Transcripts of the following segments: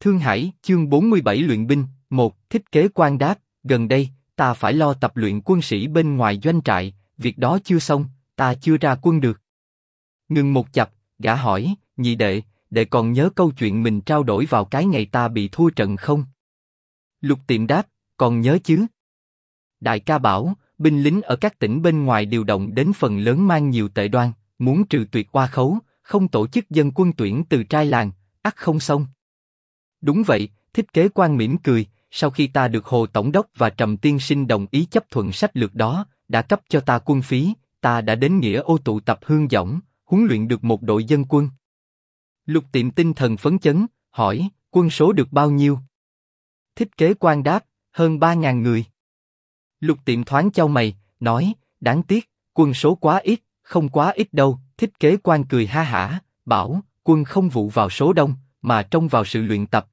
Thương Hải, chương 47 luyện binh, 1, Thích Kế Quan đáp, gần đây, ta phải lo tập luyện quân sĩ bên ngoài doanh trại, việc đó chưa xong, ta chưa ra quân được. Ngừng một chập, gã hỏi, nhị đệ, đệ còn nhớ câu chuyện mình trao đổi vào cái ngày ta bị thua trận không? Lục Tiệm đáp, còn nhớ chứ. Đại ca bảo, binh lính ở các tỉnh bên ngoài điều động đến phần lớn mang nhiều tệ đoan, muốn trừ tuyệt oa khấu, không tổ chức dân quân tuyển từ trai làng, ắt không xong. Đúng vậy, Thích Kế Quan mỉm cười, sau khi ta được Hồ Tổng đốc và Trầm Tiên Sinh đồng ý chấp thuận sách lược đó, đã cấp cho ta quân phí, ta đã đến Nghĩa Ô tụ tập hương dõng, huấn luyện được một đội dân quân. Lục Tiệm tinh thần phấn chấn, hỏi, quân số được bao nhiêu? Thích Kế Quan đáp, hơn 3.000 người. Lục Tiệm thoáng chau mày, nói, đáng tiếc, quân số quá ít, không quá ít đâu. Thích Kế Quan cười ha hả, bảo, quân không vụ vào số đông, mà trông vào sự luyện tập.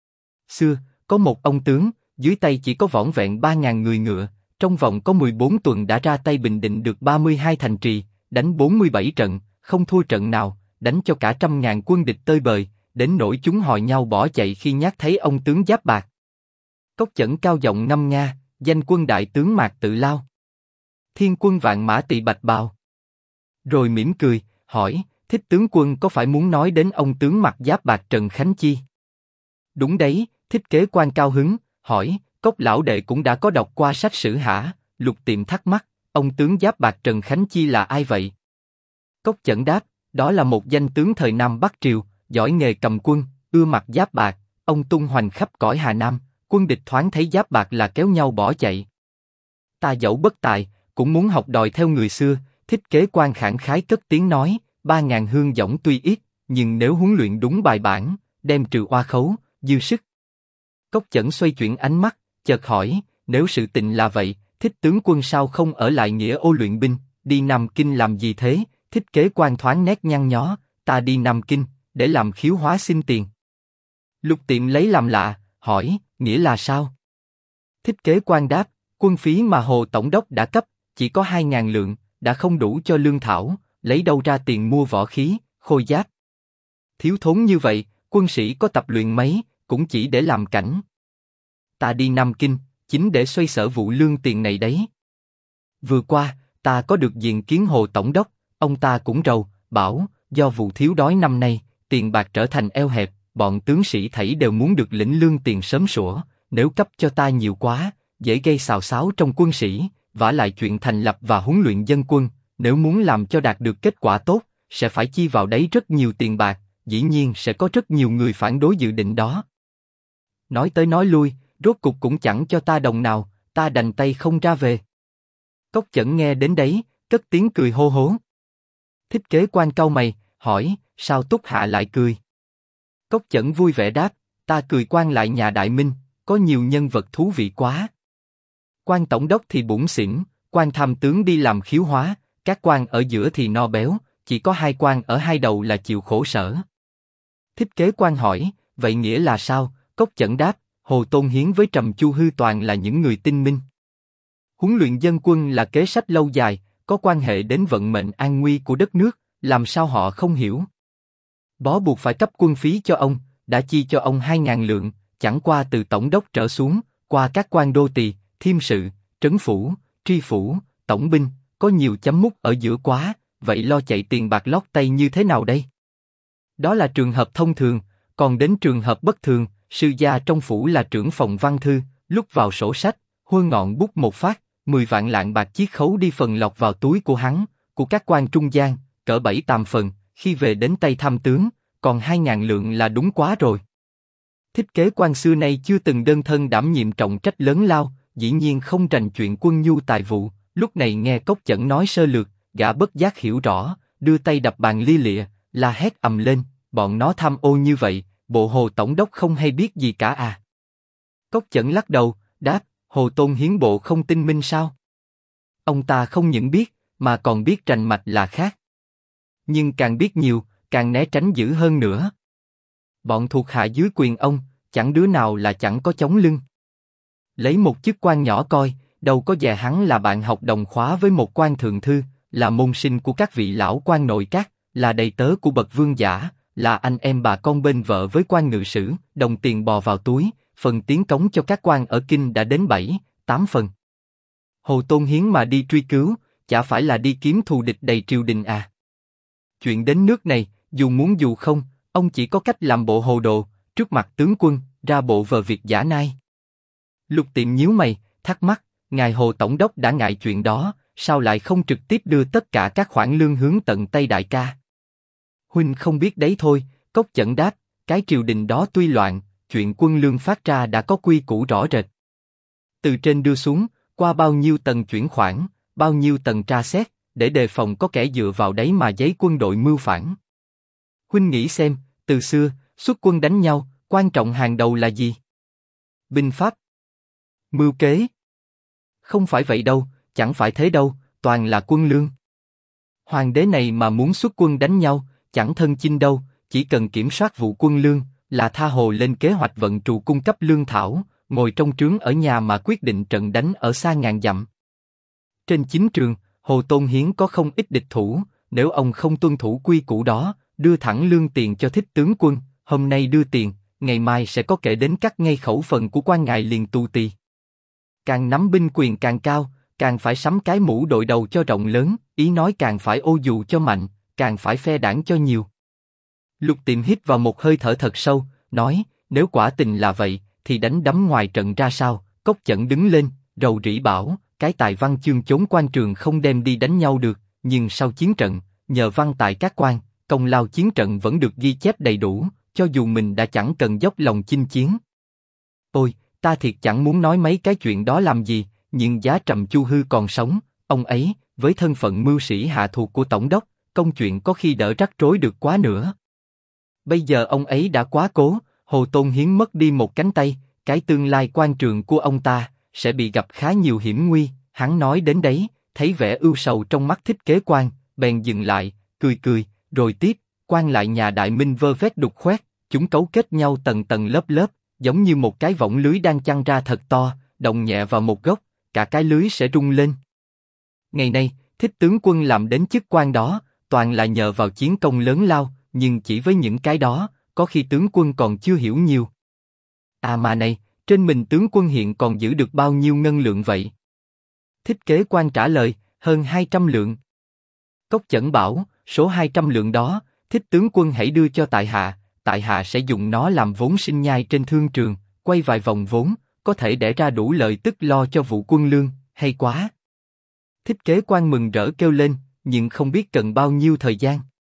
Xưa, có một ông tướng, dưới tay chỉ có vỏn vẹn 3.000 người ngựa, trong vòng có 14 tuần đã ra tay bình định được 32 thành trì, đánh 47 trận, không thua trận nào, đánh cho cả 100.000 quân địch tơi bời, đến nỗi chúng hò nhau bỏ chạy khi nhát thấy ông tướng giáp bạc. Cốc Chẩn cao giọng ngâm nga, danh quân đại tướng Mạc Tự Lao. Thiên quân vạn mã tỳ bạch bào. Rồi mỉm cười, hỏi, Thích tướng quân có phải muốn nói đến ông tướng mặc giáp bạc Trần Khánh Chi? Đúng đấy, Thích Kế Quan cao hứng, hỏi, Cốc lão đệ cũng đã có đọc qua sách sử hả? Lục Tiệm thắc mắc, ông tướng giáp bạc Trần Khánh Chi là ai vậy? Cốc Chẩn đáp, đó là một danh tướng thời Nam Bắc Triều, giỏi nghề cầm quân, ưa mặc giáp bạc, ông tung hoành khắp cõi Hà Nam, quân địch thoáng thấy giáp bạc là kéo nhau bỏ chạy. Ta dẫu bất tài, cũng muốn học đòi theo người xưa. Thích Kế Quan khẳng khái cất tiếng nói, 3.000 hương dõng tuy ít, nhưng nếu huấn luyện đúng bài bản, đem trừ oa khấu, dư sức. Cốc Chẩn xoay chuyển ánh mắt, chợt hỏi, nếu sự tình là vậy, Thích tướng quân sao không ở lại Nghĩa Ô luyện binh, đi Nam Kinh làm gì thế? Thích Kế Quan thoáng nét nhăn nhó, ta đi Nam Kinh, để làm khiếu hóa xin tiền. Lục Tiệm lấy làm lạ, hỏi, nghĩa là sao? Thích Kế Quan đáp, quân phí mà Hồ Tổng đốc đã cấp, chỉ có 2.000 lượng, đã không đủ cho lương thảo, lấy đâu ra tiền mua võ khí, khôi giáp. Thiếu thốn như vậy, quân sĩ có tập luyện mấy, cũng chỉ để làm cảnh. Ta đi Nam Kinh, chính để xoay sở vụ lương tiền này đấy. Vừa qua, ta có được diện kiến Hồ Tổng đốc, ông ta cũng rầu, bảo, do vụ thiếu đói năm nay, tiền bạc trở thành eo hẹp, bọn tướng sĩ thảy đều muốn được lĩnh lương tiền sớm sủa, nếu cấp cho ta nhiều quá, dễ gây xào xáo trong quân sĩ, vả lại chuyện thành lập và huấn luyện dân quân, nếu muốn làm cho đạt được kết quả tốt, sẽ phải chi vào đấy rất nhiều tiền bạc, dĩ nhiên sẽ có rất nhiều người phản đối dự định đó. Nói tới nói lui, rốt cục cũng chẳng cho ta đồng nào, ta đành tay không ra về. Cốc Chẩn nghe đến đấy, cất tiếng cười hô hố. Thích Kế Quan cau mày, hỏi, sao Túc Hạ lại cười? Cốc Chẩn vui vẻ đáp, ta cười quan lại nhà Đại Minh, có nhiều nhân vật thú vị quá. Quan Tổng đốc thì bủn xỉn, quan tham tướng đi làm khiếu hóa, các quan ở giữa thì no béo, chỉ có 2 quan ở hai đầu là chịu khổ sở. Thích Kế Quan hỏi, vậy nghĩa là sao? Cốc Chẩn đáp, Hồ Tôn Hiến với Trầm Chu Hư toàn là những người tinh minh. Huấn luyện dân quân là kế sách lâu dài, có quan hệ đến vận mệnh an nguy của đất nước, làm sao họ không hiểu? Bó buộc phải cấp quân phí cho ông, đã chi cho ông 2.000 lượng, chẳng qua từ tổng đốc trở xuống, qua các quan đô tỳ, thiêm sự, trấn phủ, tri phủ, tổng binh, có nhiều chấm mút ở giữa quá, vậy lo chạy tiền bạc lót tay như thế nào đây? Đó là trường hợp thông thường, còn đến trường hợp bất thường, sư gia trong phủ là trưởng phòng văn thư, lúc vào sổ sách, huơ ngọn bút một phát, 10 vạn lạng bạc chiết khấu đi phần lọt vào túi của hắn, của các quan trung gian, cỡ 7-8 phần, khi về đến tay tham tướng, còn 2.000 lượng là đúng quá rồi. Thích Kế Quan xưa nay chưa từng đơn thân đảm nhiệm trọng trách lớn lao, dĩ nhiên không rành chuyện quân nhu tài vụ, lúc này nghe Cốc Chẩn nói sơ lược, gã bất giác hiểu rõ, đưa tay đập bàn lia lịa, la hét ầm lên, bọn nó tham ô như vậy, bộ Hồ Tổng đốc không hay biết gì cả à? Cốc Chẩn lắc đầu, đáp, Hồ Tôn Hiến bộ không tinh minh sao? Ông ta không những biết, mà còn biết rành mạch là khác. Nhưng càng biết nhiều, càng né tránh dữ hơn nữa. Bọn thuộc hạ dưới quyền ông, chẳng đứa nào là chẳng có chống lưng. Lấy một chức quan nhỏ coi, đâu có dè hắn là bạn học đồng khóa với một quan thượng thư, là môn sinh của các vị lão quan nội các, là đầy tớ của bậc vương giả, là anh em bà con bên vợ với quan ngự sử, đồng tiền bò vào túi, phần tiến cống cho các quan ở kinh đã đến 7, 8 phần. Hồ Tôn Hiến mà đi truy cứu, chả phải là đi kiếm thù địch đầy triều đình à? Chuyện đến nước này, dù muốn dù không, ông chỉ có cách làm bộ hồ đồ, trước mặt tướng quân, ra bộ vờ việc giả nai. Lục Tiệm nhíu mày, thắc mắc, ngài Hồ Tổng đốc đã ngại chuyện đó, sao lại không trực tiếp đưa tất cả các khoản lương hướng tận tay đại ca? Huynh không biết đấy thôi, Cốc Chẩn đáp, cái triều đình đó tuy loạn, chuyện quân lương phát ra đã có quy củ rõ rệt. Từ trên đưa xuống, qua bao nhiêu tầng chuyển khoản, bao nhiêu tầng tra xét, để đề phòng có kẻ dựa vào đấy mà giấy quân đội mưu phản. Huynh nghĩ xem, từ xưa, xuất quân đánh nhau, quan trọng hàng đầu là gì? Binh pháp. Mưu kế. Không phải vậy đâu, chẳng phải thế đâu, toàn là quân lương. Hoàng đế này mà muốn xuất quân đánh nhau, chẳng thân chinh đâu, chỉ cần kiểm soát vụ quân lương, là tha hồ lên kế hoạch vận trù cung cấp lương thảo, ngồi trong trướng ở nhà mà quyết định trận đánh ở xa ngàn dặm. Trên chính trường, Hồ Tôn Hiến có không ít địch thủ, nếu ông không tuân thủ quy củ đó, đưa thẳng lương tiền cho Thích tướng quân, hôm nay đưa tiền, ngày mai sẽ có kẻ đến cắt ngay khẩu phần của quan ngài liền tu tì. Càng nắm binh quyền càng cao, càng phải sắm cái mũ đội đầu cho rộng lớn, ý nói càng phải ô dù cho mạnh, càng phải phe đảng cho nhiều. Lục Tiệm hít vào một hơi thở thật sâu, nói, nếu quả tình là vậy, thì đánh đấm ngoài trận ra sao? Cốc Chẩn đứng lên, rầu rĩ bảo, cái tài văn chương chốn quan trường không đem đi đánh nhau được, nhưng sau chiến trận, nhờ văn tài các quan, công lao chiến trận vẫn được ghi chép đầy đủ, cho dù mình đã chẳng cần dốc lòng chinh chiến. Ôi, ta thiệt chẳng muốn nói mấy cái chuyện đó làm gì, nhưng giá Trầm Chu Hư còn sống, ông ấy, với thân phận mưu sĩ hạ thuộc của tổng đốc, công chuyện có khi đỡ rắc rối được quá nữa. Bây giờ ông ấy đã quá cố, Hồ Tôn Hiến mất đi một cánh tay, cái tương lai quan trường của ông ta sẽ bị gặp khá nhiều hiểm nguy. Hắn nói đến đấy, thấy vẻ ưu sầu trong mắt Thích Kế Quan, bèn dừng lại, cười cười, rồi tiếp, quan lại nhà Đại Minh vơ vét đục khoét, chúng cấu kết nhau tầng tầng lớp lớp, giống như một cái võng lưới đang chăn ra thật to, động nhẹ vào một góc, cả cái lưới sẽ rung lên. Ngày nay, Thích tướng quân làm đến chức quan đó, toàn là nhờ vào chiến công lớn lao, nhưng chỉ với những cái đó, có khi tướng quân còn chưa hiểu nhiều. À mà này, trên mình tướng quân hiện còn giữ được bao nhiêu ngân lượng vậy? Thích Kế Quan trả lời, hơn 200 lượng. Cốc Chẩn bảo, số 200 lượng đó, Thích tướng quân hãy đưa cho tại hạ sẽ dùng nó làm vốn sinh nhai trên thương trường, quay vài vòng vốn, có thể để ra đủ lợi tức lo cho vụ quân lương, hay quá. Thích Kế Quan mừng rỡ kêu lên, nhưng không biết cần bao nhiêu thời gian.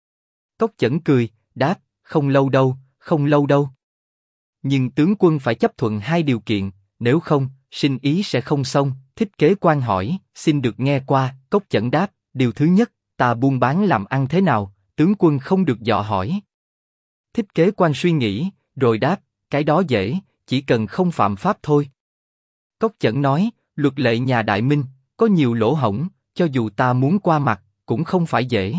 Cốc Chẩn cười, đáp, không lâu đâu, không lâu đâu. Nhưng tướng quân phải chấp thuận hai điều kiện, nếu không, sinh ý sẽ không xong. Thích Kế Quan hỏi, xin được nghe qua. Cốc Chẩn đáp, điều thứ nhất, ta buôn bán làm ăn thế nào, tướng quân không được dò hỏi. Thích Kế Quan suy nghĩ, rồi đáp, cái đó dễ, chỉ cần không phạm pháp thôi. Cốc Chẩn nói, luật lệ nhà Đại Minh, có nhiều lỗ hổng, cho dù ta muốn qua mặt, cũng không phải dễ.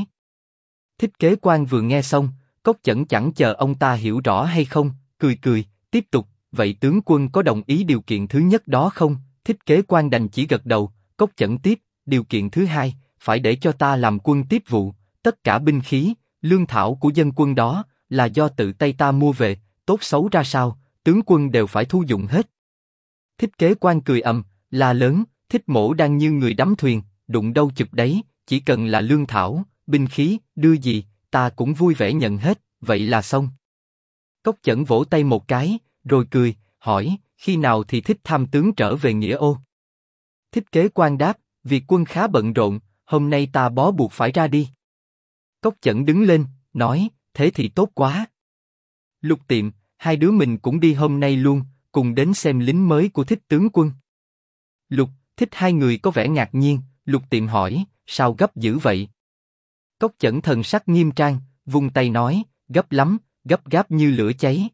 Thích Kế Quan vừa nghe xong, Cốc Chẩn chẳng chờ ông ta hiểu rõ hay không, cười cười, tiếp tục, vậy tướng quân có đồng ý điều kiện thứ nhất đó không? Thích Kế Quan đành chỉ gật đầu. Cốc Chẩn tiếp, điều kiện thứ hai, phải để cho ta làm quân tiếp vụ, tất cả binh khí, lương thảo của dân quân đó, là do tự tay ta mua về, tốt xấu ra sao, tướng quân đều phải thu dụng hết. Thích Kế Quan cười la lớn, Thích Mỗ đang như người đắm thuyền, đụng đâu chụp đấy, chỉ cần là lương thảo, binh khí, đưa gì, ta cũng vui vẻ nhận hết, vậy là xong. Cốc Chẩn vỗ tay một cái, rồi cười, hỏi, khi nào thì Thích tham tướng trở về Nghĩa Ô? Thích Kế Quan đáp, việc quân khá bận rộn, hôm nay ta bó buộc phải ra đi. Cốc Chẩn đứng lên, nói, thế thì tốt quá. Lục Tiệm, hai đứa mình cũng đi hôm nay luôn, cùng đến xem lính mới của Thích tướng quân. Lục, Thích hai người có vẻ ngạc nhiên. Lục Tiệm hỏi, sao gấp dữ vậy? Cốc Chẩn thần sắc nghiêm trang, vung tay nói, gấp lắm, gấp gáp như lửa cháy.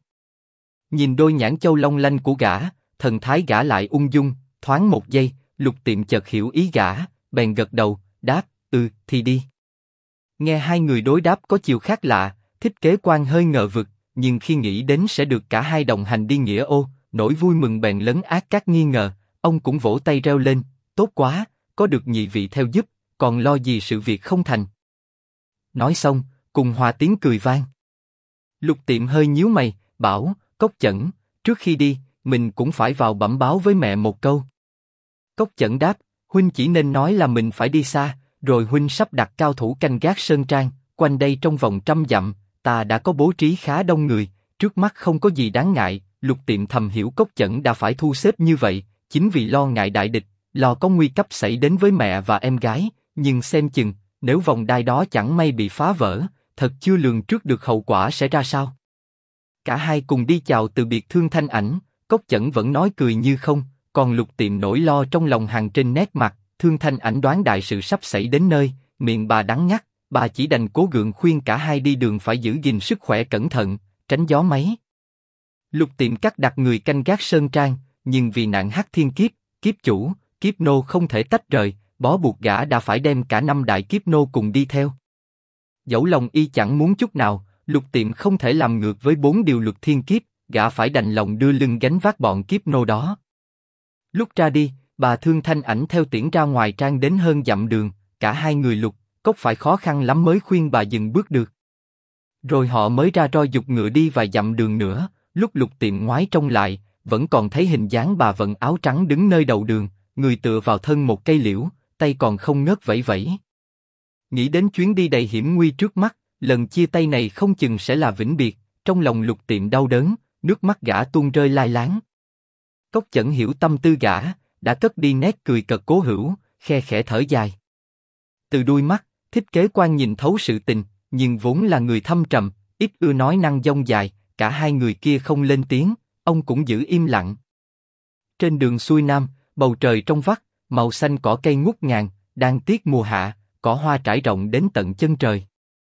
Nhìn đôi nhãn châu long lanh của gã, thần thái gã lại ung dung, thoáng một giây, Lục Tiệm chợt hiểu ý gã, bèn gật đầu, đáp, thì đi. Nghe hai người đối đáp có chiều khác lạ, Thích Kế Quan hơi ngờ vực, nhưng khi nghĩ đến sẽ được cả hai đồng hành đi Nghĩa Ô, nỗi vui mừng bèn lấn át các nghi ngờ, ông cũng vỗ tay reo lên, tốt quá, có được nhị vị theo giúp, còn lo gì sự việc không thành. Nói xong, cùng hòa tiếng cười vang. Lục Tiệm hơi nhíu mày, bảo, Cốc Chẩn, trước khi đi, mình cũng phải vào bẩm báo với mẹ một câu. Cốc Chẩn đáp, huynh chỉ nên nói là mình phải đi xa, rồi huynh sắp đặt cao thủ canh gác sơn trang, quanh đây trong vòng 100 dặm, ta đã có bố trí khá đông người, trước mắt không có gì đáng ngại. Lục Tiệm thầm hiểu Cốc Chẩn đã phải thu xếp như vậy, chính vì lo ngại đại địch, lo có nguy cấp xảy đến với mẹ và em gái, nhưng xem chừng, nếu vòng đai đó chẳng may bị phá vỡ, thật chưa lường trước được hậu quả sẽ ra sao. Cả hai cùng đi chào từ biệt Thương Thanh Ảnh, Cốc Chẩn vẫn nói cười như không, còn Lục Tiệm nỗi lo trong lòng hằn trên nét mặt. Thương Thanh Ảnh đoán đại sự sắp xảy đến nơi, miệng bà đắng ngắt, bà chỉ đành cố gượng khuyên cả hai đi đường phải giữ gìn sức khỏe cẩn thận, tránh gió máy. Lục Tiệm cắt đặt người canh gác sơn trang, nhưng vì nạn hắc thiên kiếp, kiếp chủ, kiếp nô không thể tách rời, bó buộc gã đã phải đem cả 5 đại kiếp nô cùng đi theo. Dẫu lòng y chẳng muốn chút nào, Lục Tiệm không thể làm ngược với 4 điều luật thiên kiếp, gã phải đành lòng đưa lưng gánh vác bọn kiếp nô đó. Lúc ra đi, bà Thương Thanh Ảnh theo tiễn ra ngoài trang đến hơn dặm đường, cả hai người Lục, Cốc phải khó khăn lắm mới khuyên bà dừng bước được. Rồi họ mới ra roi giục ngựa đi vài dặm đường nữa, lúc Lục Tiệm ngoái trông lại, vẫn còn thấy hình dáng bà vận áo trắng đứng nơi đầu đường, người tựa vào thân một cây liễu, tay còn không ngớt vẫy vẫy. Nghĩ đến chuyến đi đầy hiểm nguy trước mắt, lần chia tay này không chừng sẽ là vĩnh biệt, trong lòng Lục Tiệm đau đớn, nước mắt gã tuôn rơi lai láng. Cốc Chẩn hiểu tâm tư gã, đã cất đi nét cười cợt cố hữu, khe khẽ thở dài. Từ đuôi mắt, Thích Kế Quan nhìn thấu sự tình, nhưng vốn là người thâm trầm, ít ưa nói năng dông dài, cả hai người kia không lên tiếng, ông cũng giữ im lặng. Trên đường xuôi nam, bầu trời trong vắt, màu xanh cỏ cây ngút ngàn, đang tiết mùa hạ, cỏ hoa trải rộng đến tận chân trời.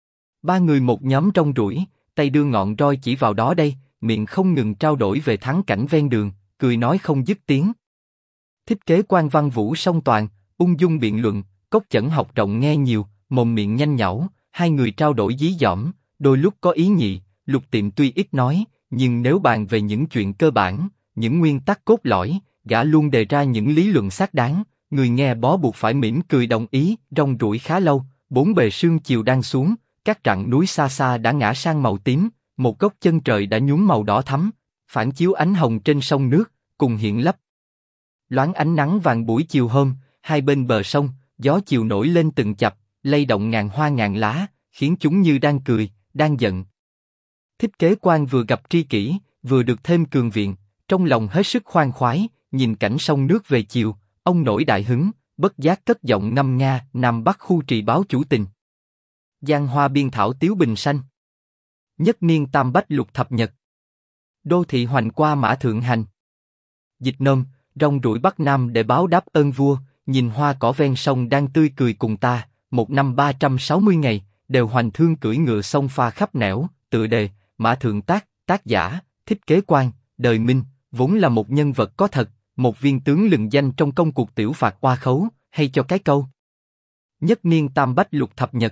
Ba người một nhóm rong ruổi, tay đưa ngọn roi chỉ vào đó đây, miệng không ngừng trao đổi về thắng cảnh ven đường, cười nói không dứt tiếng. Thích Kế Quan văn vũ song toàn, ung dung biện luận, Cốc Chẩn học rộng nghe nhiều, mồm miệng nhanh nhảu, hai người trao đổi dí dỏm, đôi lúc có ý nhị. Lục Tiệm tuy ít nói, nhưng nếu bàn về những chuyện cơ bản, những nguyên tắc cốt lõi, gã luôn đề ra những lý luận xác đáng, người nghe bó buộc phải mỉm cười đồng ý. Rong ruổi khá lâu, bốn bề sương chiều đang xuống, các rặng núi xa xa đã ngã sang màu tím, một góc chân trời đã nhuốm màu đỏ thắm, phản chiếu ánh hồng trên sông nước, cùng hiện lấp loáng ánh nắng vàng buổi chiều hôm. Hai bên bờ sông, gió chiều nổi lên từng chập, lay động ngàn hoa ngàn lá, khiến chúng như đang cười, đang giận. Thích Kế Quan vừa gặp tri kỷ, vừa được thêm cường viện, trong lòng hết sức khoan khoái, nhìn cảnh sông nước về chiều, ông nổi đại hứng, bất giác cất giọng ngâm nga, Nam Bắc khu trì báo chủ tình. Giang hoa biên thảo tiếu bình xanh. Nhất niên tam bách lục thập nhật. Đô thị hoành qua mã thượng hành. Dịch nôm, rong ruổi Bắc Nam để báo đáp ơn vua, nhìn hoa cỏ ven sông đang tươi cười cùng ta, một năm 360 ngày, đều hoành thương cưỡi ngựa sông pha khắp nẻo. Tựa đề, Mã Thượng Tác, tác giả, Thích Kế Quan, đời Minh, vốn là một nhân vật có thật, một viên tướng lừng danh trong công cuộc tiểu phạt oa khấu, hay cho cái câu. Nhất niên tam bách lục thập nhật.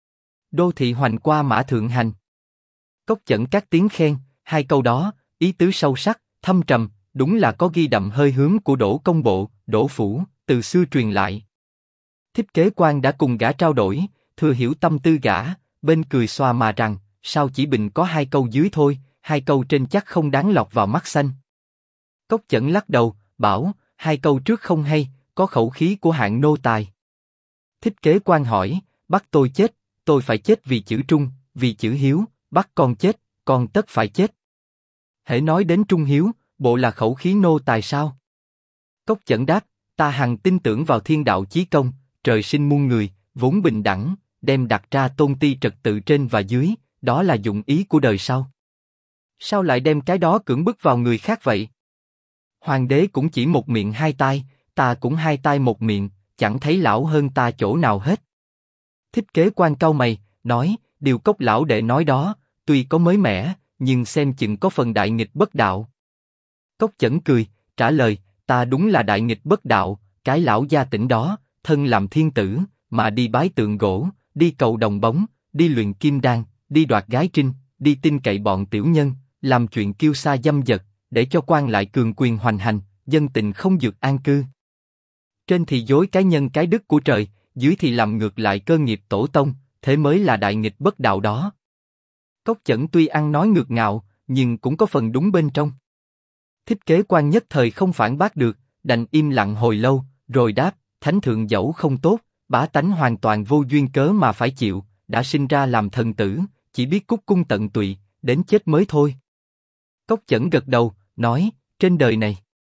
Đô thị hoành qua mã thượng hành. Cốc Chẩn các tiếng khen, hai câu đó, ý tứ sâu sắc, thâm trầm, đúng là có ghi đậm hơi hướng của Đỗ Công Bộ, Đỗ Phủ, từ xưa truyền lại. Thích Kế Quan đã cùng gã trao đổi, thừa hiểu tâm tư gã, bên cười xoa mà rằng, sao chỉ bình có hai câu dưới thôi, hai câu trên chắc không đáng lọt vào mắt xanh. Cốc Chẩn lắc đầu, bảo, hai câu trước không hay, có khẩu khí của hạng nô tài. Thích Kế Quan hỏi, bắt tôi chết, tôi phải chết vì chữ trung, vì chữ hiếu, bắt con chết, con tất phải chết. Hễ nói đến trung hiếu, bộ là khẩu khí nô tài sao? Cốc Chẩn đáp, ta hằng tin tưởng vào thiên đạo chí công, trời sinh muôn người, vốn bình đẳng, đem đặt ra tôn ti trật tự trên và dưới, đó là dụng ý của đời sau. Sao lại đem cái đó cưỡng bức vào người khác vậy? Hoàng đế cũng chỉ một miệng hai tai, ta cũng hai tai một miệng, chẳng thấy lão hơn ta chỗ nào hết. Thích Kế Quan cau mày, nói, điều Cốc lão đệ nói đó, tuy có mới mẻ, nhưng xem chừng có phần đại nghịch bất đạo. Cốc Chẩn cười, trả lời, ta đúng là đại nghịch bất đạo, cái lão gia tỉnh đó, thân làm thiên tử, mà đi bái tượng gỗ, đi cầu đồng bóng, đi luyện kim đan, đi đoạt gái trinh, đi tin cậy bọn tiểu nhân, làm chuyện kiêu sa dâm dật, để cho quan lại cường quyền hoành hành, dân tình không dược an cư. Trên thì dối cái nhân cái đức của trời, dưới thì làm ngược lại cơ nghiệp tổ tông, thế mới là đại nghịch bất đạo đó. Cốc Chẩn tuy ăn nói ngược ngạo, nhưng cũng có phần đúng bên trong. Thích Kế Quan nhất thời không phản bác được, đành im lặng hồi lâu, rồi đáp, thánh thượng dẫu không tốt, bá tánh hoàn toàn vô duyên cớ mà phải chịu, đã sinh ra làm thần tử, chỉ biết cúc cung tận tụy, đến chết mới thôi. Cốc Chẩn gật đầu, nói, trên đời này,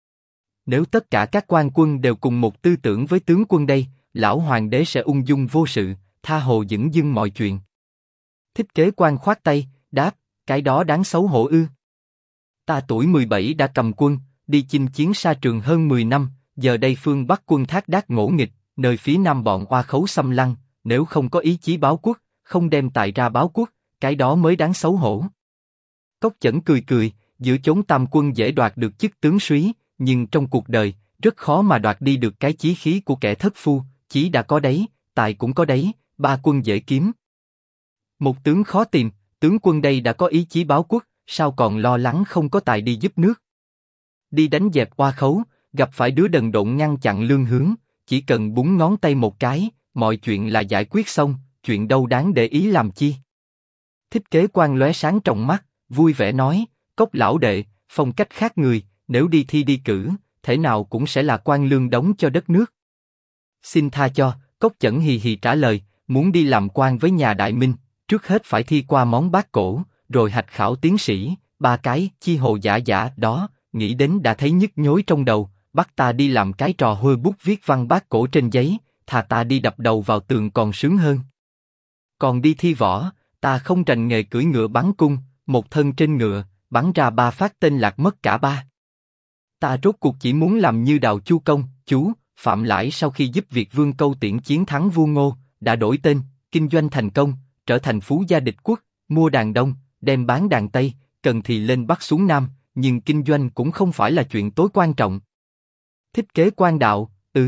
nếu tất cả các quan quân đều cùng một tư tưởng với tướng quân đây, lão hoàng đế sẽ ung dung vô sự, tha hồ dửng dưng mọi chuyện. Thích Kế Quan khoát tay, đáp, cái đó đáng xấu hổ ư? Ta tuổi 17 đã cầm quân, đi chinh chiến xa trường hơn 10 năm, giờ đây phương Bắc quân Thác Đác ngỗ nghịch, nơi phía Nam bọn oa khấu xâm lăng, nếu không có ý chí báo quốc, không đem tài ra báo quốc, cái đó mới đáng xấu hổ. Cốc Chẩn cười cười, giữa chốn tam quân dễ đoạt được chức tướng soái, nhưng trong cuộc đời, rất khó mà đoạt đi được cái chí khí của kẻ thất phu, chí đã có đấy, tài cũng có đấy, ba quân dễ kiếm. Một tướng khó tìm, tướng quân đây đã có ý chí báo quốc, sao còn lo lắng không có tài đi giúp nước. Đi đánh dẹp oa khấu, gặp phải đứa đần độn ngăn chặn lương hướng, chỉ cần búng ngón tay một cái, mọi chuyện là giải quyết xong, chuyện đâu đáng để ý làm chi. Thích Kế Quan lóe sáng trong mắt, vui vẻ nói, Cốc lão đệ, phong cách khác người, nếu đi thi đi cử, thể nào cũng sẽ là quan lương đóng cho đất nước. Xin tha cho, Cốc Chẩn hì hì trả lời, muốn đi làm quan với nhà Đại Minh, trước hết phải thi qua món bát cổ, rồi hạch khảo tiến sĩ, ba cái chi hồ giả giả đó, nghĩ đến đã thấy nhức nhối trong đầu, bắt ta đi làm cái trò hôi bút viết văn bát cổ trên giấy, thà ta đi đập đầu vào tường còn sướng hơn. Còn đi thi võ, ta không rành nghề cưỡi ngựa bắn cung, một thân trên ngựa, bắn ra 3 phát tên lạc mất cả 3. Ta rốt cuộc chỉ muốn làm như Đào Chu Công, chú, Phạm Lãi sau khi giúp Việt Vương Câu Tiễn chiến thắng vua Ngô, đã đổi tên, kinh doanh thành công, trở thành phú gia địch quốc, mua đàn Đông, đem bán đàn Tây, cần thì lên Bắc xuống Nam, nhưng kinh doanh cũng không phải là chuyện tối quan trọng. Thích Kế Quan đạo,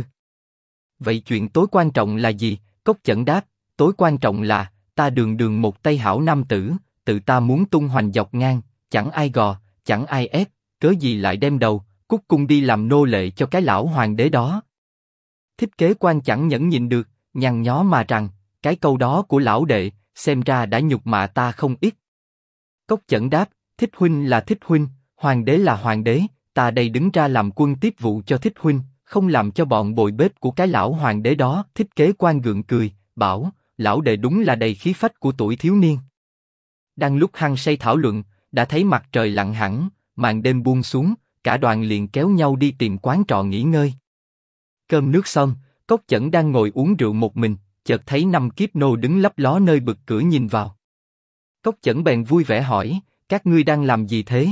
Vậy chuyện tối quan trọng là gì? Cốc Chẩn đáp, tối quan trọng là, ta đường đường một Tây hảo nam tử, tự ta muốn tung hoành dọc ngang, chẳng ai gò, chẳng ai ép, cớ gì lại đem đầu, cút cung đi làm nô lệ cho cái lão hoàng đế đó. Thích Kế Quan chẳng nhẫn nhịn được, nhăn nhó mà rằng, cái câu đó của lão đệ, xem ra đã nhục mạ ta không ít. Cốc Chẩn đáp, Thích huynh là Thích huynh, hoàng đế là hoàng đế, ta đây đứng ra làm quân tiếp vụ cho Thích huynh, không làm cho bọn bồi bếp của cái lão hoàng đế đó. Thích Kế Quan gượng cười, bảo, lão đệ đúng là đầy khí phách của tuổi thiếu niên. Đang lúc hăng say thảo luận, đã thấy mặt trời lặn hẳn, màn đêm buông xuống, cả đoàn liền kéo nhau đi tìm quán trọ nghỉ ngơi. Cơm nước xong, Cốc Chẩn đang ngồi uống rượu một mình, chợt thấy 5 kiếp nô đứng lấp ló nơi bực cửa nhìn vào. Cốc Chẩn bèn vui vẻ hỏi, các ngươi đang làm gì thế?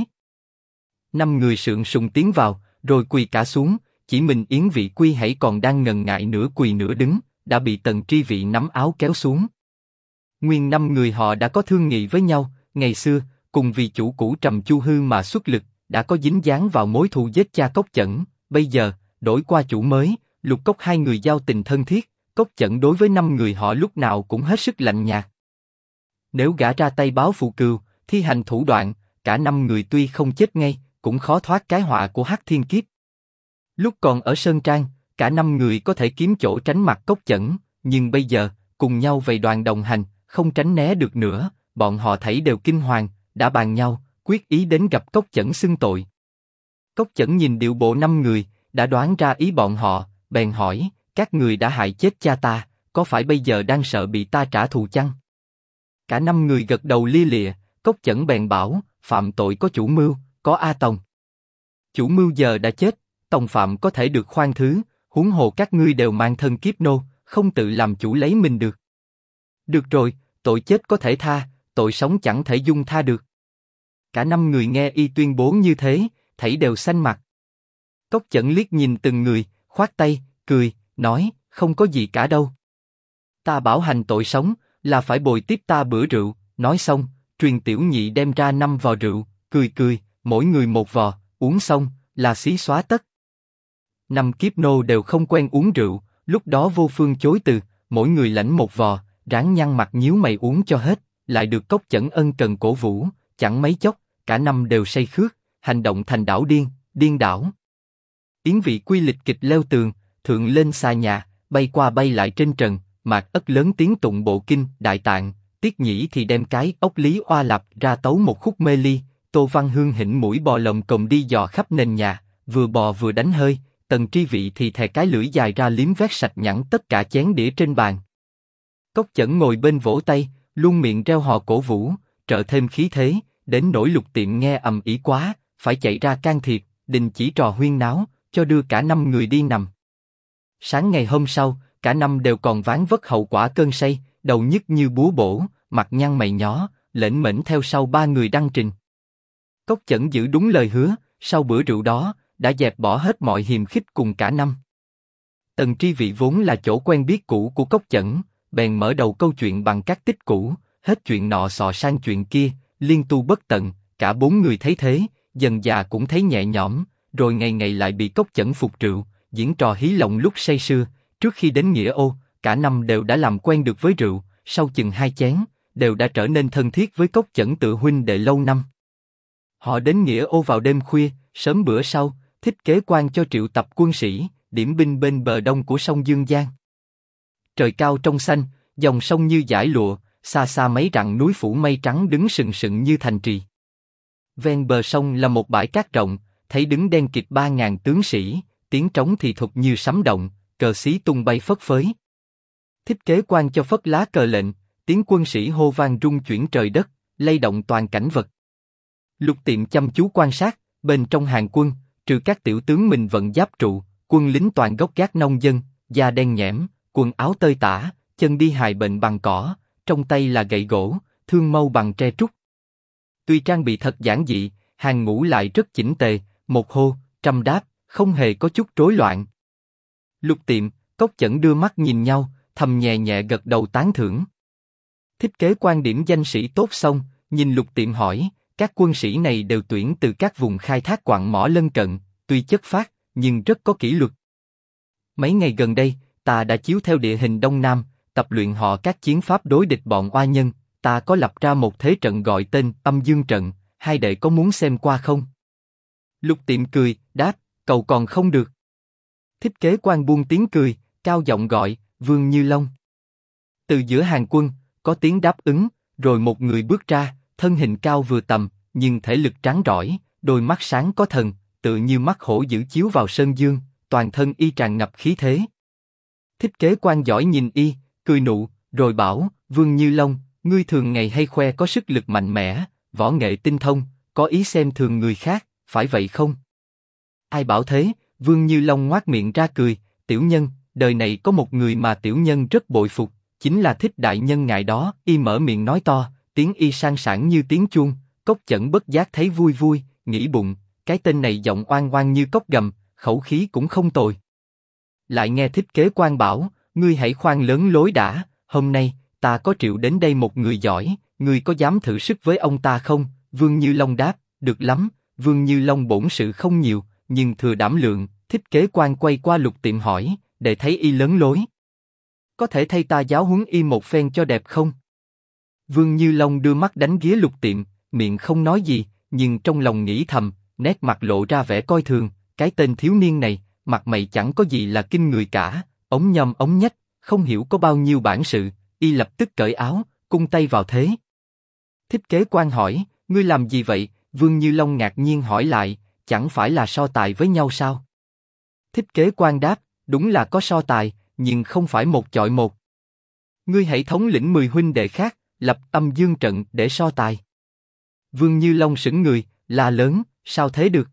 5 người sượng sùng tiến vào, rồi quỳ cả xuống, chỉ mình Yến Vị Quy hãy còn đang ngần ngại nửa quỳ nửa đứng, đã bị Tần Tri Vị nắm áo kéo xuống. Nguyên 5 người họ đã có thương nghị với nhau, ngày xưa, cùng vì chủ cũ Trầm Chu Hư mà xuất lực, đã có dính dáng vào mối thù giết cha Cốc Chẩn, bây giờ, đổi qua chủ mới, Lục Cốc hai người giao tình thân thiết, Cốc Chẩn đối với 5 người họ lúc nào cũng hết sức lạnh nhạt. Nếu gã ra tay báo phụ cừu, thi hành thủ đoạn, cả 5 người tuy không chết ngay, cũng khó thoát cái họa của Hắc Thiên Kiếp. Lúc còn ở Sơn Trang, cả 5 người có thể kiếm chỗ tránh mặt Cốc Chẩn, nhưng bây giờ, cùng nhau về đoàn đồng hành, không tránh né được nữa, bọn họ thảy đều kinh hoàng, đã bàn nhau, quyết ý đến gặp Cốc Chẩn xưng tội. Cốc Chẩn nhìn điệu bộ 5 người, đã đoán ra ý bọn họ, bèn hỏi, các người đã hại chết cha ta, có phải bây giờ đang sợ bị ta trả thù chăng? Cả 5 người gật đầu lia lịa, Cốc Chẩn bèn bảo, phạm tội có chủ mưu, có A Tòng. Chủ mưu giờ đã chết, tòng phạm có thể được khoan thứ, huống hồ các ngươi đều mang thân kiếp nô, không tự làm chủ lấy mình được. Được rồi, tội chết có thể tha, tội sống chẳng thể dung tha được. Cả 5 người nghe y tuyên bố như thế, thảy đều xanh mặt. Cốc Chẩn liếc nhìn từng người, khoát tay, cười, nói, không có gì cả đâu. Ta bảo hành tội sống, là phải bồi tiếp ta bữa rượu. Nói xong, Truyền Tiểu Nhị đem ra 5 vò rượu, cười, mỗi người một vò, uống xong, là xí xóa tất. 5 kiếp nô đều không quen uống rượu, lúc đó vô phương chối từ, mỗi người lãnh một vò, ráng nhăn mặt nhíu mày uống cho hết, lại được Cốc Chẩn ân cần cổ vũ, chẳng mấy chốc, cả 5 đều say khước, hành động thành đảo điên, điên đảo. Yến Vị Quy lịch kịch leo tường, thượng lên xà nhà, bay qua bay lại trên trần, Mạc Ất lớn tiếng tụng bộ kinh Đại Tạng, Tiết Nhĩ thì đem cái ốc Lý Oa Lạp ra tấu một khúc mê ly. Tô Văn Hương hỉnh mũi bò lồng cồng đi dò khắp nền nhà, vừa bò vừa đánh hơi. Tần Tri Vị thì thè cái lưỡi dài ra liếm vét sạch nhẵn tất cả chén đĩa trên bàn. Cốc Chẩn ngồi bên vỗ tay, luôn miệng reo hò cổ vũ, trợ thêm khí thế, đến nỗi Lục Tiệm nghe ầm ĩ quá, phải chạy ra can thiệp, đình chỉ trò huyên náo, cho đưa cả 5 người đi nằm. Sáng ngày hôm sau, cả 5 đều còn ván vất hậu quả cơn say, đầu nhức như búa bổ, mặt nhăn mày nhó, lễnh mễnh theo sau 3 người đăng trình. Cốc Chẩn giữ đúng lời hứa, sau bữa rượu đó, đã dẹp bỏ hết mọi hiềm khích cùng cả 5. Tần Tri Vị vốn là chỗ quen biết cũ của Cốc Chẩn, bèn mở đầu câu chuyện bằng các tích cũ, hết chuyện nọ sọ sang chuyện kia, liên tu bất tận. Cả 4 người thấy thế, dần dà cũng thấy nhẹ nhõm, rồi ngày ngày lại bị Cốc Chẩn phục rượu, diễn trò hí lộng lúc say sưa. Trước khi đến Nghĩa Ô, cả 5 đều đã làm quen được với rượu, sau chừng 2 chén, đều đã trở nên thân thiết với Cốc Chẩn tựa huynh đệ lâu năm. Họ đến Nghĩa Ô vào đêm khuya, sớm bữa sau, Thích Kế Quan cho triệu tập quân sĩ, điểm binh bên bờ đông của sông Dương Giang. Trời cao trong xanh, dòng sông như dải lụa, xa xa mấy rặng núi phủ mây trắng đứng sừng sững như thành trì. Ven bờ sông là một bãi cát rộng, thấy đứng đen kịt 3.000 tướng sĩ, tiếng trống thì thục như sấm động, cờ xí tung bay phất phới. Thích Kế Quan cho phất lá cờ lệnh, tiếng quân sĩ hô vang rung chuyển trời đất, lay động toàn cảnh vật. Lục Tiệm chăm chú quan sát, bên trong hàng quân, trừ các tiểu tướng mình vận giáp trụ, quân lính toàn gốc gác nông dân, da đen nhẽm, quần áo tơi tả, chân đi hài bệnh bằng cỏ, trong tay là gậy gỗ, thương mâu bằng tre trúc. Tuy trang bị thật giản dị, hàng ngũ lại rất chỉnh tề, một hô, trăm đáp, không hề có chút rối loạn. Lục Tiệm, Cốc Chẩn đưa mắt nhìn nhau, thầm nhẹ nhẹ gật đầu tán thưởng. Thích Kế Quan điểm danh sĩ tốt xong, nhìn Lục Tiệm hỏi, các quân sĩ này đều tuyển từ các vùng khai thác quặng mỏ lân cận, tuy chất phác, nhưng rất có kỷ luật. Mấy ngày gần đây, ta đã chiếu theo địa hình Đông Nam, tập luyện họ các chiến pháp đối địch bọn oa nhân, ta có lập ra một thế trận gọi tên Âm Dương trận, hai đệ có muốn xem qua không? Lục Tiệm cười, đáp, cầu còn không được. Thích Kế Quan buông tiếng cười, cao giọng gọi, Vương Như Long. Từ giữa hàng quân, có tiếng đáp ứng, rồi một người bước ra, thân hình cao vừa tầm, nhưng thể lực tráng rỏi, đôi mắt sáng có thần, tự như mắt hổ dữ chiếu vào sơn dương, toàn thân y tràn ngập khí thế. Thích Kế Quan giỏi nhìn y, cười nụ, rồi bảo, Vương Như Long, ngươi thường ngày hay khoe có sức lực mạnh mẽ, võ nghệ tinh thông, có ý xem thường người khác, phải vậy không? Ai bảo thế? Vương Như Long ngoác miệng ra cười, tiểu nhân, đời này có một người mà tiểu nhân rất bội phục, chính là Thích đại nhân ngài đó. Y mở miệng nói to, tiếng y sang sảng như tiếng chuông. Cốc Chẩn bất giác thấy vui vui, nghĩ bụng, cái tên này giọng oang oang như cốc gầm, khẩu khí cũng không tồi. Lại nghe Thích Kế Quan bảo, ngươi hãy khoan lớn lối đã, hôm nay ta có triệu đến đây một người giỏi, ngươi có dám thử sức với ông ta không? Vương Như Long đáp, được lắm. Vương Như Long bổn sự không nhiều, nhưng thừa đảm lượng. Thích Kế Quan quay qua Lục Tiệm hỏi, để thấy y lớn lối, có thể thay ta giáo huấn y một phen cho đẹp không? Vương Như Long đưa mắt đánh ghía Lục Tiệm, miệng không nói gì, nhưng trong lòng nghĩ thầm, nét mặt lộ ra vẻ coi thường, cái tên thiếu niên này, mặt mày chẳng có gì là kinh người cả, ống nhom ống nhách, không hiểu có bao nhiêu bản sự. Y lập tức cởi áo, cung tay vào thế. Thích Kế Quan hỏi, ngươi làm gì vậy? Vương Như Long ngạc nhiên hỏi lại, chẳng phải là so tài với nhau sao? Thích Kế Quan đáp, đúng là có so tài, nhưng không phải một chọi một. Ngươi hãy thống lĩnh 10 huynh đệ khác, lập Âm Dương trận để so tài. Vương Như Long sững người, la lớn, sao thế được?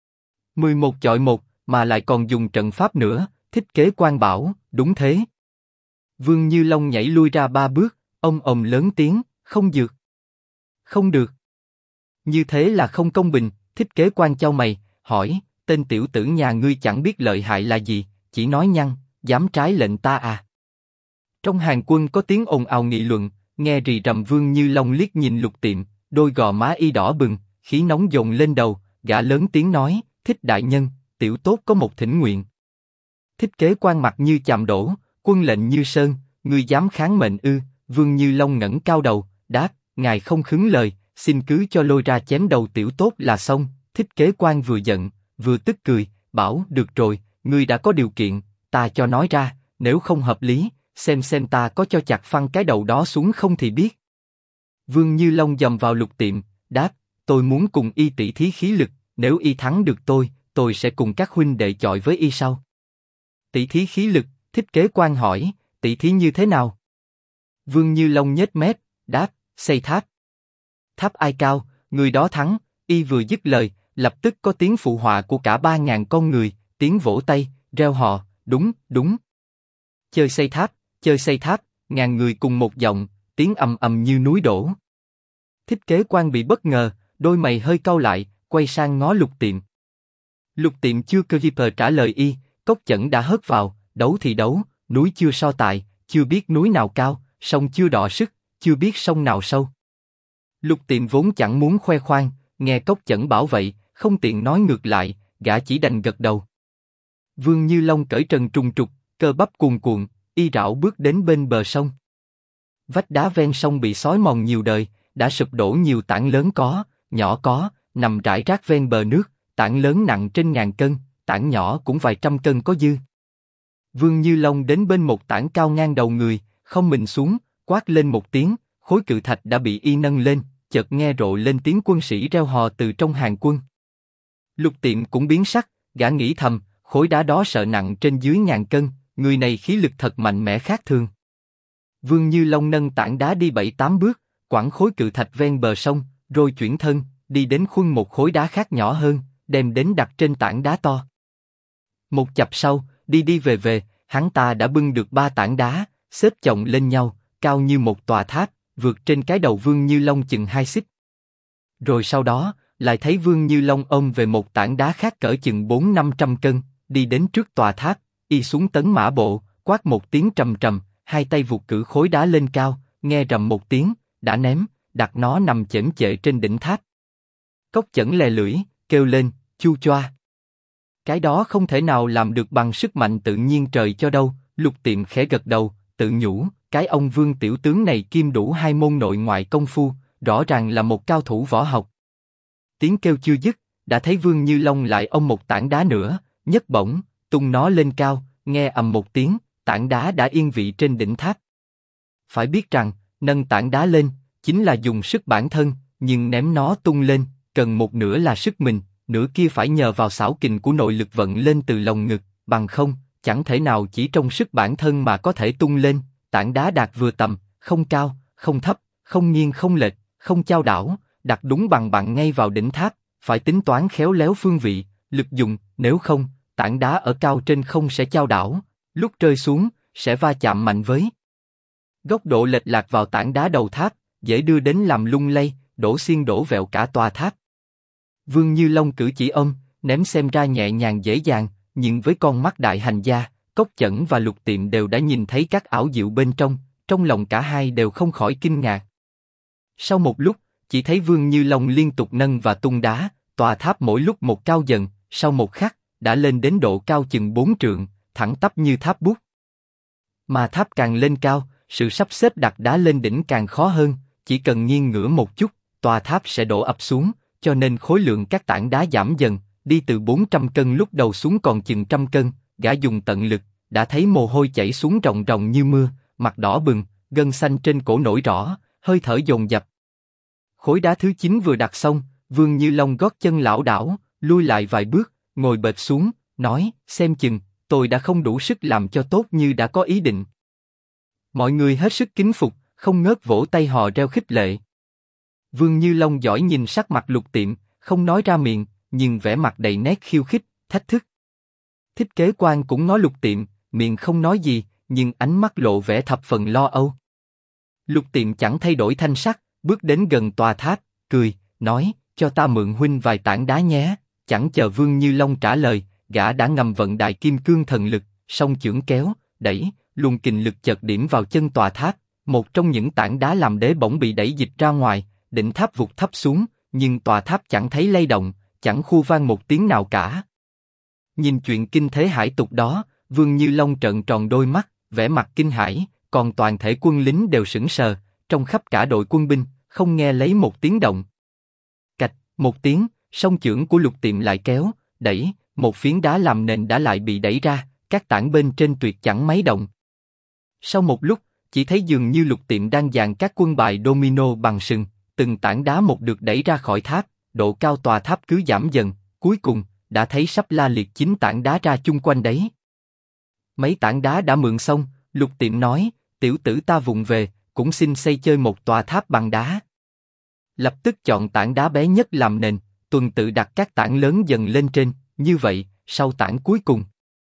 11 chọi 1, mà lại còn dùng trận pháp nữa. Thích Kế Quan bảo, đúng thế. Vương Như Long nhảy lui ra 3 bước, ông ồng lớn tiếng, không được. Không được. Như thế là không công bình. Thích Kế Quan chau mày, hỏi, tên tiểu tử nhà ngươi chẳng biết lợi hại là gì, chỉ nói nhăng, dám trái lệnh ta à? Trong hàng quân có tiếng ồn ào nghị luận, nghe rì rầm. Vương Như Long liếc nhìn Lục Tiệm, đôi gò má y đỏ bừng, khí nóng dồn lên đầu, gã lớn tiếng nói, Thích đại nhân, tiểu tốt có một thỉnh nguyện. Thích Kế Quan mặt như chàm đổ, quân lệnh như sơn, ngươi dám kháng mệnh ư? Vương Như Long ngẩng cao đầu, đáp, ngài không khứng lời, xin cứ cho lôi ra chém đầu tiểu tốt là xong. Thích Kế Quan vừa giận, vừa tức cười, bảo, được rồi, ngươi đã có điều kiện, ta cho nói ra, nếu không hợp lý, xem ta có cho chặt phăng cái đầu đó xuống không thì biết. Vương Như Long dòm vào Lục Tiệm, đáp, tôi muốn cùng y tỷ thí khí lực, nếu y thắng được tôi sẽ cùng các huynh đệ chọi với y sau. Tỷ thí khí lực, Thích Kế Quan hỏi, tỷ thí như thế nào? Vương Như Long nhếch mép, đáp, xây tháp. Tháp ai cao, người đó thắng. Y vừa dứt lời, lập tức có tiếng phụ họa của cả 3.000 con người, tiếng vỗ tay, reo hò, đúng, đúng. Chơi xây tháp, ngàn người cùng một giọng, tiếng ầm ầm như núi đổ. Thích Kế Quan bị bất ngờ, đôi mày hơi cau lại, quay sang ngó Lục Tiệm. Lục Tiệm chưa kịp trả lời y, Cốc Chẩn đã hớt vào, đấu thì đấu, núi chưa so tài, chưa biết núi nào cao, sông chưa đọ sức, chưa biết sông nào sâu. Lục Tiệm vốn chẳng muốn khoe khoang, nghe Cốc Chẩn bảo vậy, không tiện nói ngược lại, gã chỉ đành gật đầu. Vương Như Long cởi trần trùng trục, cơ bắp cuồn cuộn, y rảo bước đến bên bờ sông. Vách đá ven sông bị xói mòn nhiều đời, đã sụp đổ nhiều tảng lớn có, nhỏ có, nằm rải rác ven bờ nước, tảng lớn nặng trên 1000 cân, tảng nhỏ cũng vài trăm cân có dư. Vương Như Long đến bên một tảng cao ngang đầu người, không mình xuống, quát lên một tiếng, khối cự thạch đã bị y nâng lên, chợt nghe rộ lên tiếng quân sĩ reo hò từ trong hàng quân. Lục Tiệm cũng biến sắc, gã nghĩ thầm, khối đá đó sợ nặng trên dưới 1000 cân, người này khí lực thật mạnh mẽ khác thường. Vương Như Long nâng tảng đá đi 7-8 bước, quẳng khối cự thạch ven bờ sông, rồi chuyển thân, đi đến khuân một khối đá khác nhỏ hơn, đem đến đặt trên tảng đá to. Một chập sau, đi về, hắn ta đã bưng được 3 tảng đá, xếp chồng lên nhau, cao như một tòa tháp, vượt trên cái đầu Vương Như Long chừng 2 xích. Rồi sau đó, lại thấy Vương Như Long ôm về một tảng đá khác cỡ chừng 400-500 cân, đi đến trước tòa tháp, y xuống tấn mã bộ, quát một tiếng trầm trầm, hai tay vụt cử khối đá lên cao, nghe rầm một tiếng, đã ném, đặt nó nằm chễm chệ trên đỉnh tháp. Cốc Chẩn lè lưỡi, kêu lên, chu choa. Cái đó không thể nào làm được bằng sức mạnh tự nhiên trời cho đâu. Lục Tiệm khẽ gật đầu, tự nhủ, cái ông Vương tiểu tướng này kiêm đủ 2 môn nội ngoại công phu, rõ ràng là một cao thủ võ học. Tiếng kêu chưa dứt, đã thấy Vương Như Long lại ôm một tảng đá nữa, nhấc bổng, tung nó lên cao, nghe ầm một tiếng, tảng đá đã yên vị trên đỉnh tháp. Phải biết rằng, nâng tảng đá lên, chính là dùng sức bản thân, nhưng ném nó tung lên, cần một nửa là sức mình, nửa kia phải nhờ vào xảo kình của nội lực vận lên từ lồng ngực, bằng không, chẳng thể nào chỉ trong sức bản thân mà có thể tung lên. Tảng đá đạt vừa tầm, không cao, không thấp, không nghiêng không lệch, không chao đảo, đặt đúng bằng bằng ngay vào đỉnh tháp, phải tính toán khéo léo phương vị, lực dùng, nếu không, tảng đá ở cao trên không sẽ chao đảo, lúc rơi xuống, sẽ va chạm mạnh với góc độ lệch lạc vào tảng đá đầu tháp, dễ đưa đến làm lung lay, đổ xiên đổ vẹo cả tòa tháp. Vương Như Long cử chỉ ném xem ra nhẹ nhàng dễ dàng, nhưng với con mắt đại hành gia, Cốc Chẩn và Lục Tiệm đều đã nhìn thấy các ảo diệu bên trong lòng cả hai đều không khỏi kinh ngạc. Sau một lúc, chỉ thấy Vương Như Long liên tục nâng và tung đá, tòa tháp mỗi lúc một cao dần, sau một khắc, đã lên đến độ cao chừng 4 trượng, thẳng tắp như tháp bút. Mà tháp càng lên cao, sự sắp xếp đặt đá lên đỉnh càng khó hơn, chỉ cần nghiêng ngửa một chút, tòa tháp sẽ đổ ập xuống, cho nên khối lượng các tảng đá giảm dần, đi từ 400 cân lúc đầu xuống còn chừng 100 cân, gã dùng tận lực, đã thấy mồ hôi chảy xuống ròng ròng như mưa, mặt đỏ bừng, gân xanh trên cổ nổi rõ, hơi thở dồn dập. Khối đá thứ 9 vừa đặt xong, Vương Như Long gót chân lảo đảo, lui lại vài bước, ngồi bệt xuống, nói, xem chừng, tôi đã không đủ sức làm cho tốt như đã có ý định. Mọi người hết sức kính phục, không ngớt vỗ tay hò reo khích lệ. Vương Như Long giỏi nhìn sắc mặt Lục Tiệm, không nói ra miệng, nhưng vẻ mặt đầy nét khiêu khích, thách thức. Thích Kế Quan cũng nói Lục Tiệm, miệng không nói gì, nhưng ánh mắt lộ vẻ thập phần lo âu. Lục Tiệm chẳng thay đổi thanh sắc, bước đến gần tòa tháp, cười, nói, cho ta mượn huynh vài tảng đá nhé. Chẳng chờ Vương Như Long trả lời, gã đã ngầm vận đại kim cương thần lực, song chưởng kéo, đẩy, luồng kình lực chợt điểm vào chân tòa tháp, một trong những tảng đá làm đế bỗng bị đẩy dịch ra ngoài, đỉnh tháp vụt thấp xuống, nhưng tòa tháp chẳng thấy lay động, chẳng khu vang một tiếng nào cả. Nhìn chuyện kinh thế hải tục đó, Vương Như Long trợn tròn đôi mắt, vẻ mặt kinh hãi, còn toàn thể quân lính đều sững sờ, trong khắp cả đội quân binh, không nghe lấy một tiếng động. Cạch, một tiếng, song chưởng của Lục Tiệm lại kéo, đẩy, một phiến đá làm nền đã lại bị đẩy ra, các tảng bên trên tuyệt chẳng mấy động. Sau một lúc, chỉ thấy dường như Lục Tiệm đang dàn các quân bài domino bằng sừng, từng tảng đá một được đẩy ra khỏi tháp, độ cao tòa tháp cứ giảm dần, cuối cùng đã thấy sắp la liệt 9 tảng đá ra chung quanh đấy. Mấy tảng đá đã mượn xong, Lục Tiệm nói, tiểu tử ta vụng về, cũng xin xây chơi một tòa tháp bằng đá. Lập tức chọn tảng đá bé nhất làm nền, tuần tự đặt các tảng lớn dần lên trên, như vậy, sau tảng cuối cùng,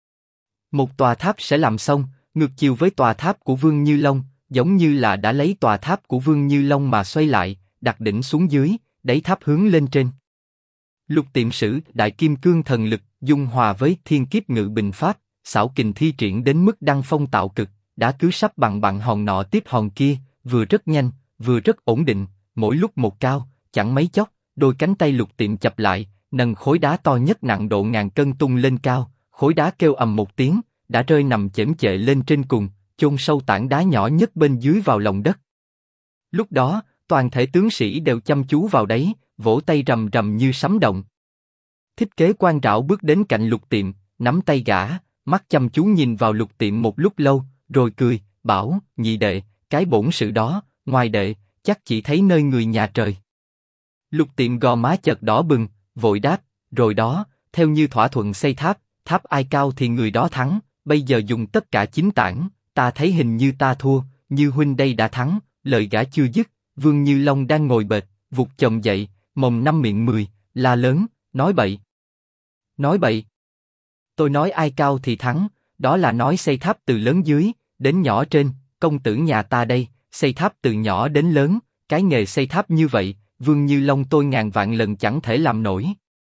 một tòa tháp sẽ làm xong, ngược chiều với tòa tháp của Vương Như Long, giống như là đã lấy tòa tháp của Vương Như Long mà xoay lại, đặt đỉnh xuống dưới, đáy tháp hướng lên trên. Lục Tiệm sử Đại Kim Cương thần lực, dung hòa với Thiên Kiếp Ngự Bình Pháp, xảo kình thi triển đến mức đăng phong tạo cực, đã cứ sắp bằng hòn nọ tiếp hòn kia, vừa rất nhanh, vừa rất ổn định, mỗi lúc một cao, chẳng mấy chốc, đôi cánh tay Lục Tiệm chập lại, nâng khối đá to nhất nặng độ ngàn cân tung lên cao, khối đá kêu ầm một tiếng, đã rơi nằm chễm chệ lên trên cùng, chôn sâu tảng đá nhỏ nhất bên dưới vào lòng đất. Lúc đó, toàn thể tướng sĩ đều chăm chú vào đấy, vỗ tay rầm rầm như sấm động. Thích Kế Quan rảo bước đến cạnh Lục Tiệm, nắm tay gã, mắt chăm chú nhìn vào Lục Tiệm một lúc lâu, rồi cười, bảo, nhị đệ, cái bổn sự đó, ngoài đệ, chắc chỉ thấy nơi người nhà trời. Lục Tiệm gò má chợt đỏ bừng, vội đáp, rồi đó, theo như thỏa thuận xây tháp, tháp ai cao thì người đó thắng, bây giờ dùng tất cả 9 tảng, ta thấy hình như ta thua, Như huynh đây đã thắng. Lời gã chưa dứt, Vương Như Long đang ngồi bệt, vụt chồng dậy, mồm năm miệng mười, la lớn, nói bậy. Nói bậy. Tôi nói ai cao thì thắng, đó là nói xây tháp từ lớn dưới, đến nhỏ trên, công tử nhà ta đây, xây tháp từ nhỏ đến lớn, cái nghề xây tháp như vậy, Vương Như Long tôi ngàn vạn lần chẳng thể làm nổi.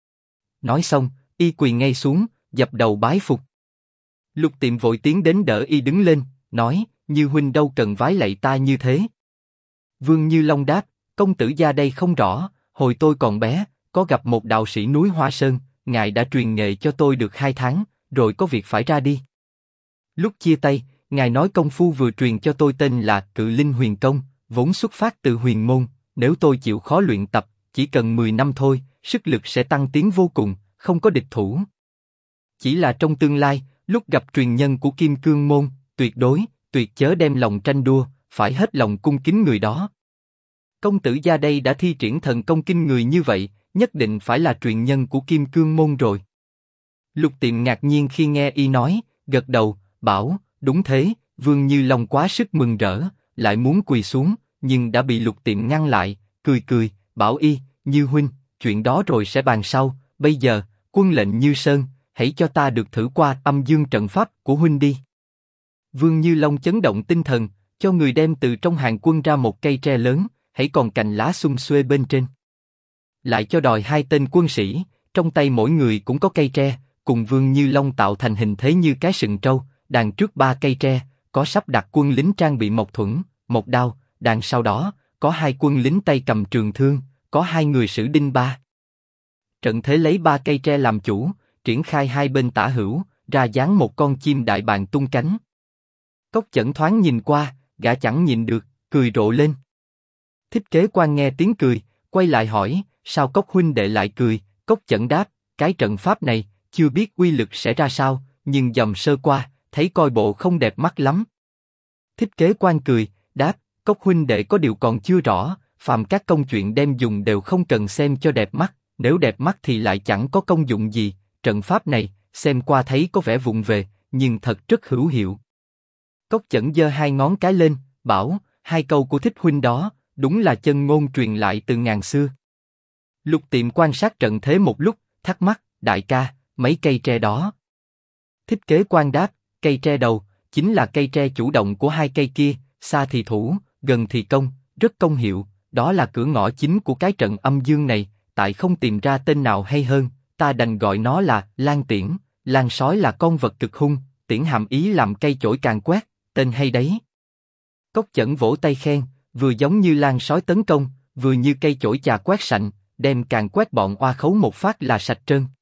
Nói xong, y quỳ ngay xuống, dập đầu bái phục. Lục Tiệm vội tiến đến đỡ y đứng lên, nói, Như huynh đâu cần vái lạy ta như thế. Vương Như Long đáp, công tử gia đây không rõ, hồi tôi còn bé, có gặp một đạo sĩ núi Hoa Sơn, ngài đã truyền nghề cho tôi được 2 tháng, rồi có việc phải ra đi. Lúc chia tay, ngài nói công phu vừa truyền cho tôi tên là Cự Linh Huyền Công, vốn xuất phát từ huyền môn, nếu tôi chịu khó luyện tập, chỉ cần 10 năm thôi, sức lực sẽ tăng tiến vô cùng, không có địch thủ. Chỉ là trong tương lai, lúc gặp truyền nhân của Kim Cương môn, tuyệt chớ đem lòng tranh đua, phải hết lòng cung kính người đó. Công tử gia đây đã thi triển thần công kinh người như vậy, nhất định phải là truyền nhân của Kim Cương môn rồi. Lục Tiệm ngạc nhiên khi nghe y nói, gật đầu, bảo, đúng thế. Vương Như Long quá sức mừng rỡ, lại muốn quỳ xuống, nhưng đã bị Lục Tiệm ngăn lại, cười, bảo y, Như huynh, chuyện đó rồi sẽ bàn sau, bây giờ, quân lệnh Như Sơn, hãy cho ta được thử qua âm dương trận pháp của huynh đi. Vương Như Long chấn động tinh thần, cho người đem từ trong hàng quân ra một cây tre lớn, hãy còn cành lá xum xuê bên trên. Lại cho đòi 2 tên quân sĩ, trong tay mỗi người cũng có cây tre, cùng Vương Như Long tạo thành hình thế như cái sừng trâu, đằng trước 3 cây tre, có sắp đặt quân lính trang bị một thuẫn, một đao, đằng sau đó, có 2 quân lính tay cầm trường thương, có 2 người sử đinh ba. Trận thế lấy 3 cây tre làm chủ, triển khai hai bên tả hữu, ra dáng một con chim đại bàng tung cánh. Cốc Chẩn thoáng nhìn qua, gã chẳng nhìn được, cười rộ lên. Thích Kế Quan nghe tiếng cười, quay lại hỏi, sao Cốc huynh đệ lại cười? Cốc Chẩn đáp, cái trận pháp này, chưa biết uy lực sẽ ra sao, nhưng dòm sơ qua, thấy coi bộ không đẹp mắt lắm. Thích Kế Quan cười, đáp, Cốc huynh đệ có điều còn chưa rõ, phàm các công chuyện đem dùng đều không cần xem cho đẹp mắt, nếu đẹp mắt thì lại chẳng có công dụng gì. Trận pháp này, xem qua thấy có vẻ vụng về, nhưng thật rất hữu hiệu. Cốc Chẩn giơ 2 ngón cái lên, bảo, 2 câu của Thích huynh đó, đúng là chân ngôn truyền lại từ ngàn xưa. Lục Tiệm quan sát trận thế một lúc, thắc mắc, đại ca, mấy cây tre đó. Thích Kế Quan đáp, cây tre đầu, chính là cây tre chủ động của 2 cây kia, xa thì thủ, gần thì công, rất công hiệu, đó là cửa ngõ chính của cái trận âm dương này, tại không tìm ra tên nào hay hơn, ta đành gọi nó là Lan Tiễn. Lan sói là con vật cực hung, tiễn hàm ý làm cây chổi càng quét, tên hay đấy. Cốc Chẩn vỗ tay khen, vừa giống như lan sói tấn công, vừa như cây chổi chà quét sạch, đem càng quét bọn oa khấu một phát là sạch trơn.